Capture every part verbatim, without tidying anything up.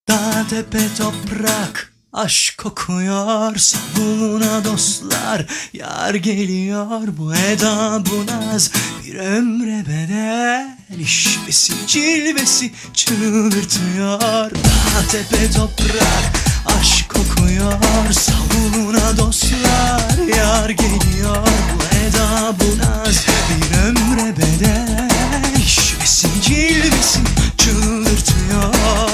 Dağ tepe toprak aşk kokuyor, savununa dostlar yar geliyor. Bu eda bu naz bir ömre bedel, işvesi cilvesi çıldırtıyor. Dağ tepe toprak aşk kokuyor, savununa dostlar yar geliyor. Bu eda bu naz bir ömre bedel, işvesi cilvesi çıldırtıyor.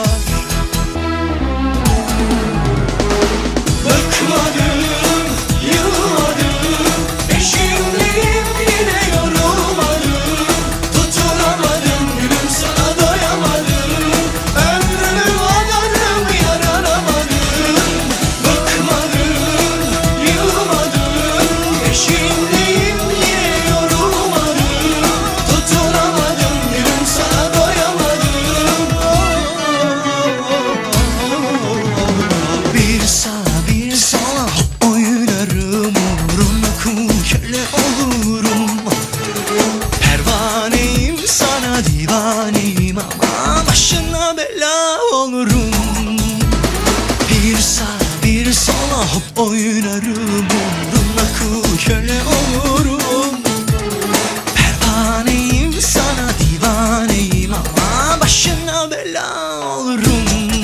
Bıkmadım, yılmadım, peşindeyim yine yorulmadım. Tutunamadım gülüm, sana doyamadım, ömrümü adadım yaranamadım. Bıkmadım, yılmadım, peşindeyim yine yorulmadım. Tutunamadım gülüm, sana doyamadım. Bir sağ bir sola hop oynarım, umurumda kul köle olurum. Pervaneyim sana divaneyim, ama başına bela olurum. Bir sağ bir sola hop oynarım, umurumda kul köle olurum. Pervaneyim sana divaneyim, ama başına bela olurum.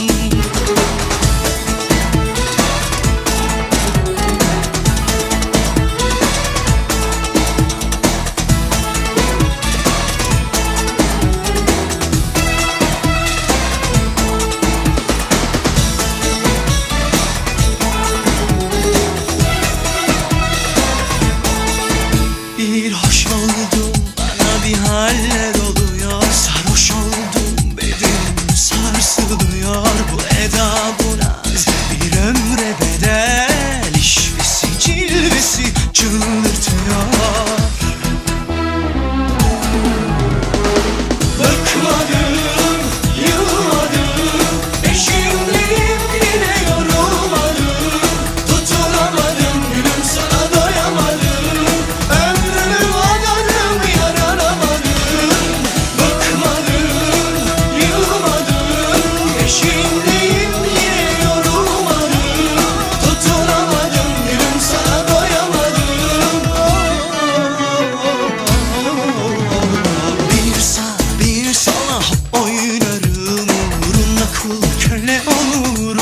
Bir hoş oldum, bana bir haller oluyor. Sarhoş oldum, bedenim sarsılıyor. Bu eda bu naz bir ömre bedel, işvesi cilvesi çıldırtıyor. Bıkmadım, yılmadım, peşindeyim yine yorulmadım. Tutunamadım gülüm, sana doyamadım, ömrümü adadım yaranamadım. Bıkmadım, yılmadım, peşindeyim yine yorulmadım. Tutunamadım gülüm, sana doyamadım. Bir sağ bir sola hop oynarım, uğruna kul köle olurum.